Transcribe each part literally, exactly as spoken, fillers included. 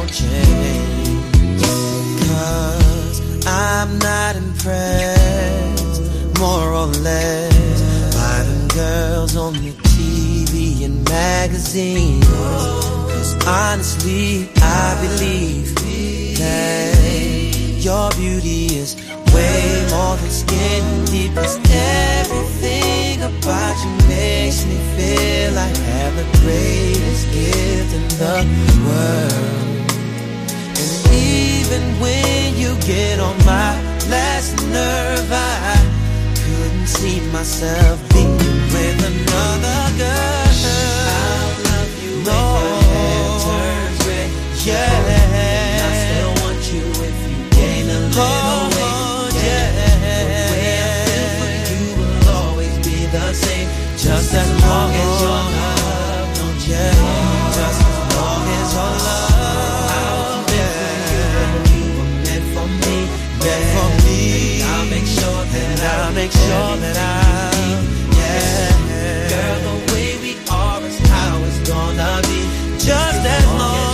don't change. Cause I'm not impressed, more or less, by them girls on the T V and magazines. Cause honestly, I believe that your beauty is way more than skin deep. Cause everything about you makes me feel I have the greatest gift in the world. And even when you get on my last nerve, I couldn't see myself being with another girl. I'll love you no. When my head turns red. Yeah, I still want you if you gain a little oh, weight. Yeah, the way I feel for you will always be the same. Just as long as your love don't change. Just as long as your love. I'll live for you. You were meant for me. Meant for me. I'll make sure that I'll make sure that I'll. Yeah, girl, the way we are is how it's gonna be. Just as long.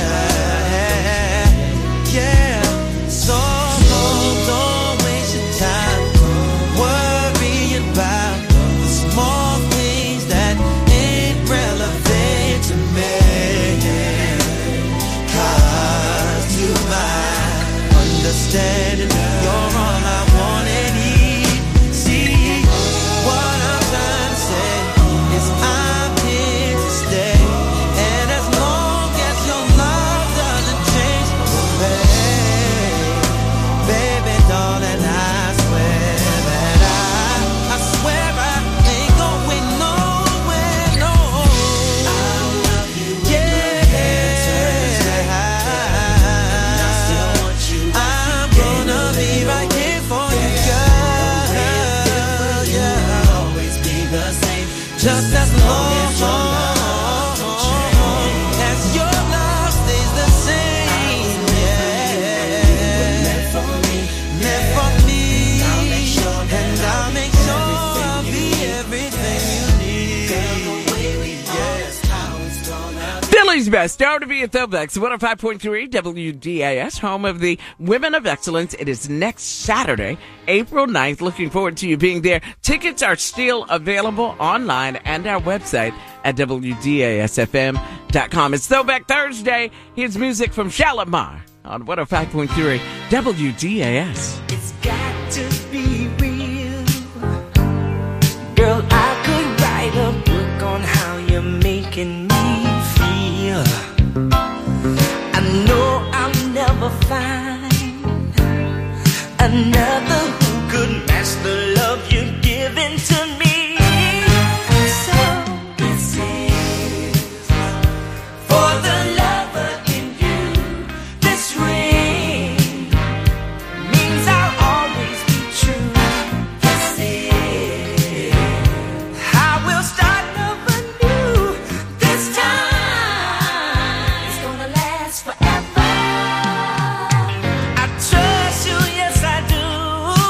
Yeah, yeah. So don't waste your time worrying about the small things that ain't relevant to me. Cause to my understanding, you're all I want and need. See, what I'm trying to say is I'm here to stay. And as long as your love doesn't change, baby, baby, darling, I swear that I, I swear I ain't going nowhere, no. I'll love you when my head turns red. And I still want you. I'm gonna be right here for you, girl. Yeah, will always be the same. Just as long as your love don't change. As your love stays the same. Yeah, meant for me, meant for me. I'll make sure and I'll make sure I'll be everything you need. Girl, the way we are is how it's gonna be. Philly's best hour to be at Throwbacks, one oh five point three W D A S, home of the Women of Excellence. It is next Saturday, April ninth. Looking forward to you being there. Tickets are still available online and our website at W D A S F M dot com. It's Throwback Thursday. Here's music from Shalimar on one oh five point three W D A S. It's got to be real. Girl, I could write a book on how you're making me feel. I know I'll never find another who could match the love you're giving to me. So this is for the lover in you. This ring means I'll always be true. This is I will start over new. This time it's gonna last forever. I trust you, yes I do.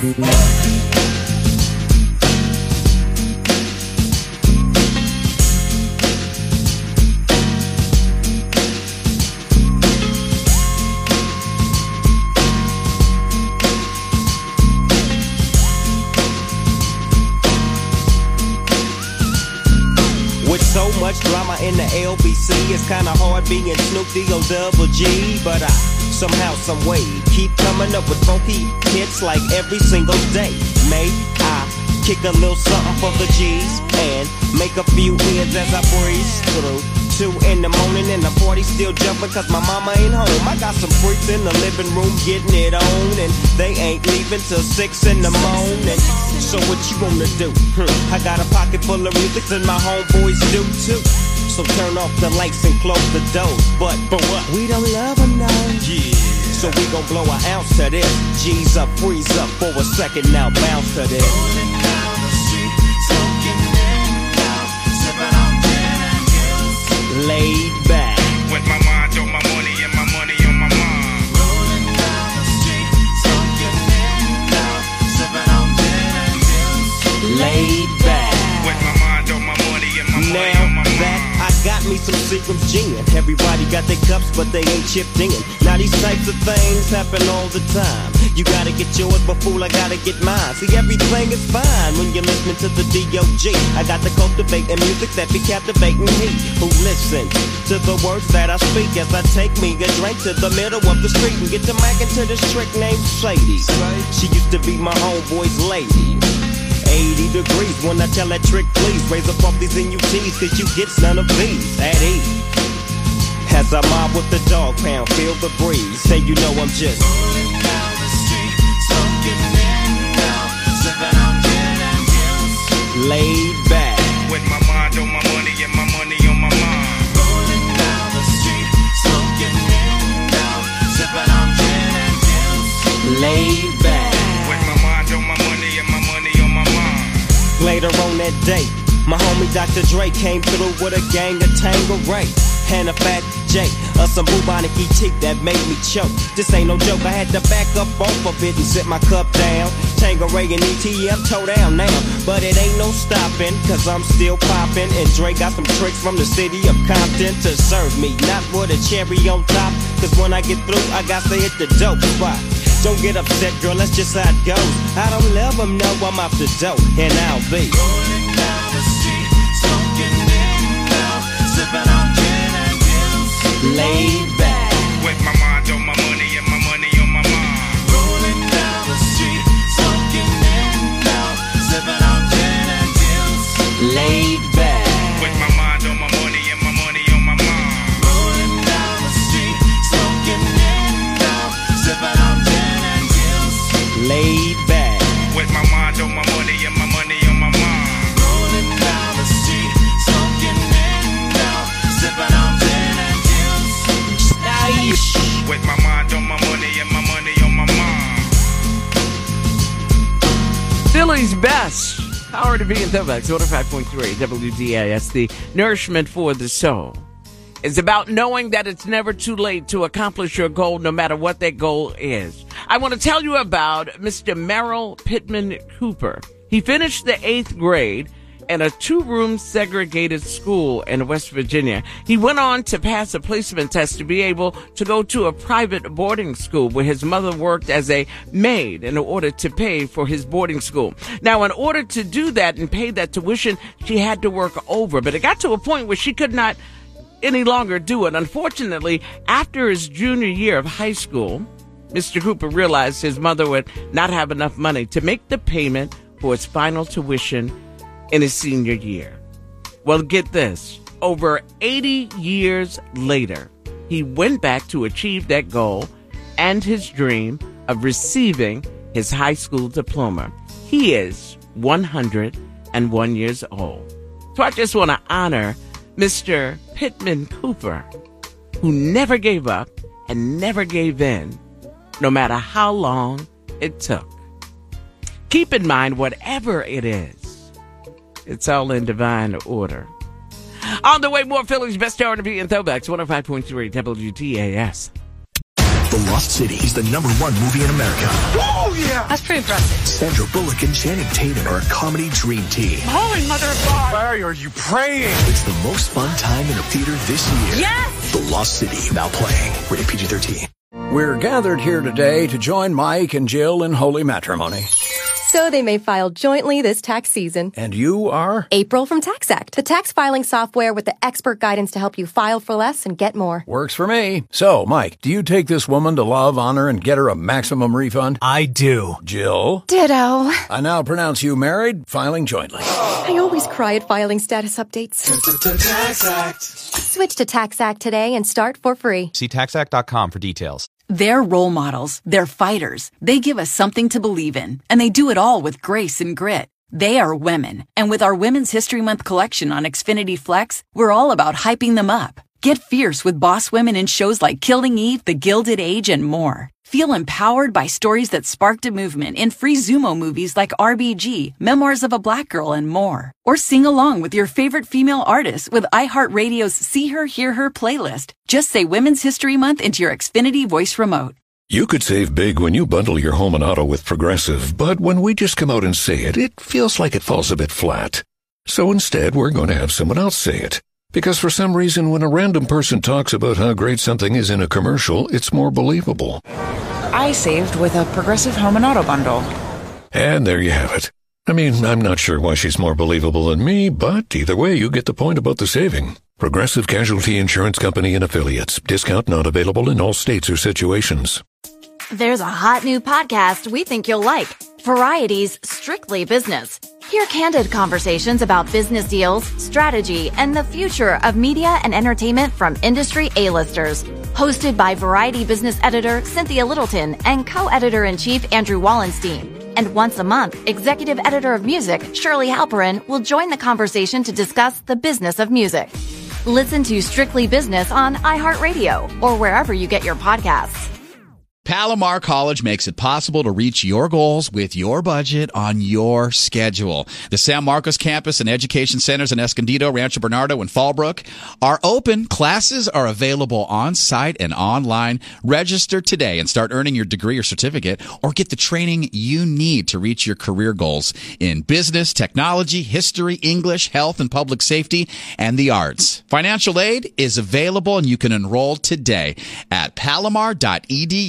With so much drama in the L B C, it's kinda hard being Snoop D-O double G. But I, somehow, someway, keep coming up with funky hits like every single day. May I kick a little something for the G's and make a few ends as I breeze through. Two in the morning and the party still jumping cause my mama ain't home. I got some freaks in the living room getting it on, and they ain't leaving till six in the morning. So what you gonna do? Hmm. I got a pocket full of music and my homeboys do too. So turn off the lights and close the doors. But for what? We don't love them now. Yeah. So we gon' blow an ounce to this. G's up, freeze up for a second now, bounce to this. Rolling down the street, smoking in out, sipping on gin and juice. Laid back. With my mind on my money and my money on my mind. Rolling down the street, smoking in out, sipping on gin and juice. Laid back. With my mind on my money and my money Now on my that mind. I got me some Seagram's gin. Everybody got their cups, but they ain't chipped in. Now these types of things happen all the time. You gotta get yours, but fool, I gotta get mine. See, everything is fine when you're listening to the D O G. I got the cultivating music that be captivating he who listen to the words that I speak as I take me a drink to the middle of the street and get to mackin' to this trick named Sadie. She used to be my homeboy's lady. eighty degrees when I tell that trick, please raise up off these N U Ts, cause you get none of these at ease. As I mob with the dog pound, feel the breeze. Say you know I'm just Rolling down the street, smoking in out, sipping on gin and juice. laid back. With my mind on my money and my money on my mind. Rolling down the street, smoking in out, sipping on gin and juice. Laid back. With my mind on my money and my money on my mind. Later on that day, my homie Doctor Dre came through with a gang of Tangeray and a Fat J, or some bubonic E T that made me choke. This ain't no joke, I had to back up off of it and sit my cup down. Tangeray and E T M toe down now, but it ain't no stopping, cause I'm still popping. And Dre got some tricks from the city of Compton to serve me, not with a cherry on top, cause when I get through, I got to hit the dope spot. Don't get upset, girl, that's just how it goes. I don't love them, no, I'm off the dope, and I'll be Rolling down the street, smoking in out, sipping on gin and juice. laid back. With my mind on my money and my money on my mind. Rolling down the street, smoking in out, sipping on gin and juice. Laid back. With my mind on my money and my money on my mind. Rolling down the street, smoking in out, sipping on gin and juice. Laid back. With my mind on my money and my money on my mind. Rolling down the street, smoking in out, sipping on gin and juice. With my mind on my money and my money on my mind. Philly's best. Power to be in Throwbacks, one oh five point three W D A S, the nourishment for the soul. It's about knowing that it's never too late to accomplish your goal, no matter what that goal is. I want to tell you about Mister Merrill Pittman Cooper. He finished the eighth grade in a two-room segregated school in West Virginia. He went on to pass a placement test to be able to go to a private boarding school where his mother worked as a maid in order to pay for his boarding school. Now, in order to do that and pay that tuition, she had to work over, but it got to a point where she could not any longer do it. Unfortunately, after his junior year of high school, Mister Cooper realized his mother would not have enough money to make the payment for his final tuition in his senior year. Well, get this. Over eighty years later, he went back to achieve that goal and his dream of receiving his high school diploma. He is one hundred one years old. So I just want to honor Mister Pittman Cooper, who never gave up and never gave in, no matter how long it took. Keep in mind, whatever it is, it's all in divine order. On the way, more Philly's best R and B and throwbacks, one oh five point three W D A S. The Lost City is the number one movie in America. Oh, yeah! That's pretty impressive. Sandra Bullock and Channing Tatum are a comedy dream team. Holy mother of God! Larry, are you praying? It's the most fun time in a theater this year. Yes! The Lost City, now playing. Rated P G thirteen. We're gathered here today to join Mike and Jill in holy matrimony. So they may file jointly this tax season. And you are? April from TaxAct, the tax filing software with the expert guidance to help you file for less and get more. Works for me. So, Mike, do you take this woman to love, honor, and get her a maximum refund? I do. Jill? Ditto. I now pronounce you married, filing jointly. I always cry at filing status updates. TaxAct. Switch to TaxAct today and start for free. See tax act dot com for details. They're role models. They're fighters. They give us something to believe in. And they do it all with grace and grit. They are women. And with our Women's History Month collection on Xfinity Flex, we're all about hyping them up. Get fierce with boss women in shows like Killing Eve, The Gilded Age, and more. Feel empowered by stories that sparked a movement in free Zumo movies like R B G, Memoirs of a Black Girl, and more. Or sing along with your favorite female artists with iHeartRadio's See Her, Hear Her playlist. Just say Women's History Month into your Xfinity voice remote. You could save big when you bundle your home and auto with Progressive, but when we just come out and say it, it feels like it falls a bit flat. So instead, we're going to have someone else say it. Because for some reason, when a random person talks about how great something is in a commercial, it's more believable. I saved with a Progressive Home and Auto bundle. And there you have it. I mean, I'm not sure why she's more believable than me, but either way, you get the point about the saving. Progressive Casualty Insurance Company and Affiliates. Discount not available in all states or situations. There's a hot new podcast we think you'll like. Variety's Strictly Business. Hear candid conversations about business deals, strategy, and the future of media and entertainment from industry A-listers. Hosted by Variety business editor Cynthia Littleton and co-editor-in-chief Andrew Wallenstein. And once a month, executive editor of music Shirley Halperin will join the conversation to discuss the business of music. Listen to Strictly Business on iHeartRadio or wherever you get your podcasts. Palomar College makes it possible to reach your goals with your budget on your schedule. The San Marcos campus and education centers in Escondido, Rancho Bernardo, and Fallbrook are open. Classes are available on-site and online. Register today and start earning your degree or certificate, or get the training you need to reach your career goals in business, technology, history, English, health and public safety, and the arts. Financial aid is available, and you can enroll today at palomar dot e d u.